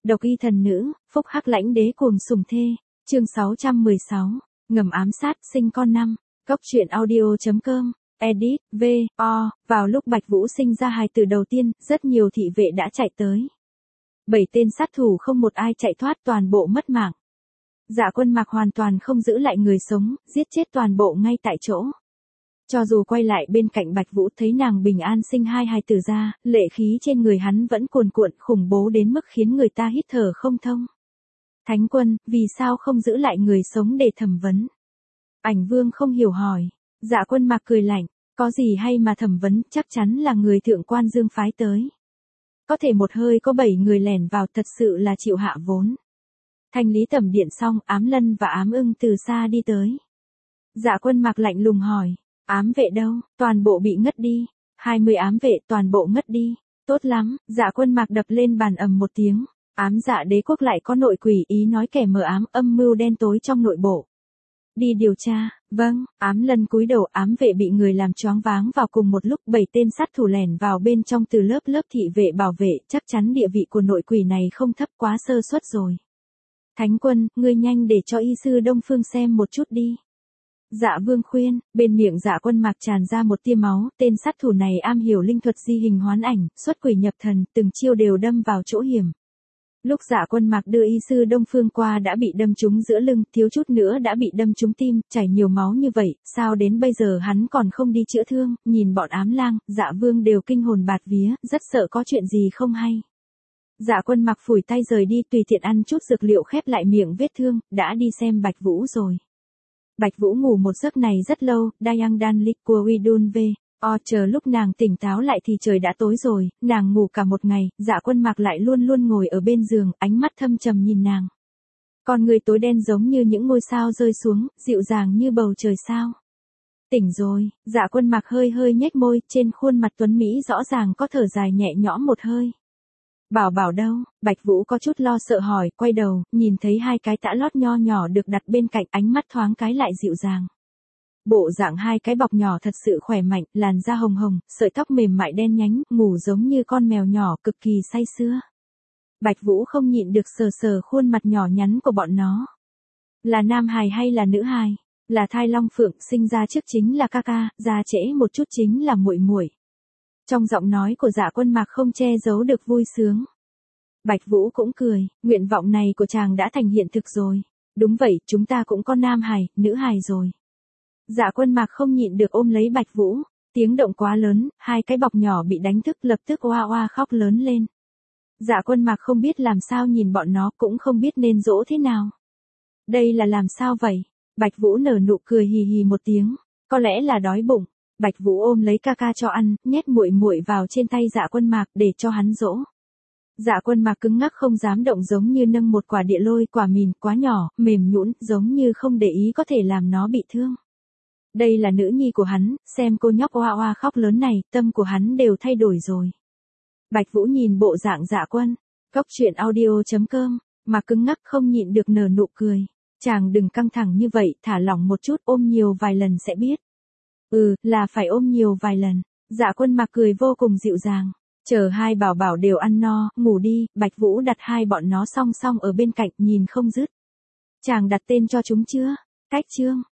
Độc y thần nữ, phúc hắc lãnh đế cuồng sủng thê. Chương 616. Ngầm ám sát sinh con năm. Cốc truyện audio.com. Edit, V.O. Vào lúc Bạch Vũ sinh ra hài tử đầu tiên, rất nhiều thị vệ đã chạy tới. 7 tên sát thủ không một ai chạy thoát, toàn bộ mất mạng. Dạ Quân Mặc hoàn toàn không giữ lại người sống, giết chết toàn bộ ngay tại chỗ. Cho dù quay lại bên cạnh Bạch Vũ thấy nàng bình an sinh hai hài tử ra, lệ khí trên người hắn vẫn cuồn cuộn khủng bố đến mức khiến người ta hít thở không thông. Thánh quân, vì sao không giữ lại người sống để thẩm vấn? Ảnh Vương không hiểu hỏi. Dạ Quân Mặc cười lạnh, có gì hay mà thẩm vấn, chắc chắn là người thượng quan Dương phái tới. Có thể một hơi có 7 người lẻn vào, thật sự là chịu hạ vốn. Thanh lý tẩm điện xong, Ám Lân và Ám Ưng từ xa đi tới. Dạ Quân Mặc lạnh lùng hỏi, ám vệ đâu? Toàn bộ bị ngất đi. 20 ám vệ toàn bộ ngất đi. Tốt lắm, Dạ Quân Mặc đập lên bàn ầm một tiếng. Ám Dạ đế quốc lại có nội quỷ, ý nói kẻ mờ ám âm mưu đen tối trong nội bộ. Đi điều tra. Vâng. Ám Lân cúi đầu. Ám vệ bị người làm choáng váng vào cùng một lúc. 7 tên sát thủ lẻn vào bên trong từ lớp thị vệ bảo vệ, chắc chắn địa vị của nội quỷ này không thấp, quá sơ suất rồi. Thánh quân, ngươi nhanh để cho y sư Đông Phương xem một chút đi. Dạ Vương khuyên. Bên miệng Dạ Quân Mặc tràn ra một tia máu. Tên sát thủ này am hiểu linh thuật di hình hoán ảnh, xuất quỷ nhập thần, từng chiêu đều đâm vào chỗ hiểm. Lúc Dạ Quân Mặc đưa y sư Đông Phương qua đã bị đâm trúng giữa lưng, thiếu chút nữa đã bị đâm trúng tim, chảy nhiều máu như vậy, sao đến bây giờ hắn còn không đi chữa thương? Nhìn bọn ám lang, Dạ Vương đều kinh hồn bạt vía, rất sợ có chuyện gì không hay. Dạ Quân Mặc phủi tay rời đi, tùy tiện ăn chút dược liệu khép lại miệng vết thương, đã đi xem Bạch Vũ rồi. Bạch Vũ ngủ một giấc này rất lâu, Dayang Dan Lik của Widun V. Chờ lúc nàng tỉnh táo lại thì trời đã tối rồi, nàng ngủ cả một ngày, Dạ Quân Mặc lại luôn luôn ngồi ở bên giường, ánh mắt thâm trầm nhìn nàng. Con người tối đen giống như những ngôi sao rơi xuống, dịu dàng như bầu trời sao. Tỉnh rồi, Dạ Quân Mặc hơi hơi nhếch môi, trên khuôn mặt tuấn Mỹ rõ ràng có thở dài nhẹ nhõm một hơi. Bảo Bảo đâu? Bạch Vũ có chút lo sợ hỏi, quay đầu, nhìn thấy hai cái tã lót nho nhỏ được đặt bên cạnh, ánh mắt thoáng cái lại dịu dàng. Bộ dạng hai cái bọc nhỏ thật sự khỏe mạnh, làn da hồng hồng, sợi tóc mềm mại đen nhánh, ngủ giống như con mèo nhỏ, cực kỳ say sưa. Bạch Vũ không nhịn được sờ sờ khuôn mặt nhỏ nhắn của bọn nó. Là nam hài hay là nữ hài? Là thai long phượng, sinh ra trước chính là ca ca, ra trễ một chút chính là muội muội. Trong giọng nói của Dạ Quân Mặc không che giấu được vui sướng. Bạch Vũ cũng cười, nguyện vọng này của chàng đã thành hiện thực rồi. Đúng vậy, chúng ta cũng có nam hài, nữ hài rồi. Dạ Quân Mặc không nhịn được ôm lấy Bạch Vũ, tiếng động quá lớn, hai cái bọc nhỏ bị đánh thức, lập tức oa oa khóc lớn lên. Dạ Quân Mặc không biết làm sao nhìn bọn nó, cũng không biết nên dỗ thế nào. Đây là làm sao vậy? Bạch Vũ nở nụ cười hì hì một tiếng, có lẽ là đói bụng. Bạch Vũ ôm lấy ca ca cho ăn, nhét muội muội vào trên tay Dạ Quân Mặc để cho hắn dỗ. Dạ Quân Mặc cứng ngắc không dám động, giống như nâng một quả địa lôi, quả mìn quá nhỏ, mềm nhũn, giống như không để ý có thể làm nó bị thương. Đây là nữ nhi của hắn, xem cô nhóc oa oa khóc lớn này, tâm của hắn đều thay đổi rồi. Bạch Vũ nhìn bộ dạng Dạ Quân, Cốc truyện audio.com, mà cứng ngắc không nhịn được nở nụ cười. Chàng đừng căng thẳng như vậy, thả lỏng một chút, ôm nhiều vài lần sẽ biết. Là phải ôm nhiều vài lần. Dạ Quân Mặc cười vô cùng dịu dàng. Chờ hai bảo bảo đều ăn no, ngủ đi, Bạch Vũ đặt hai bọn nó song song ở bên cạnh, nhìn không dứt. Chàng đặt tên cho chúng chưa? Cách chương.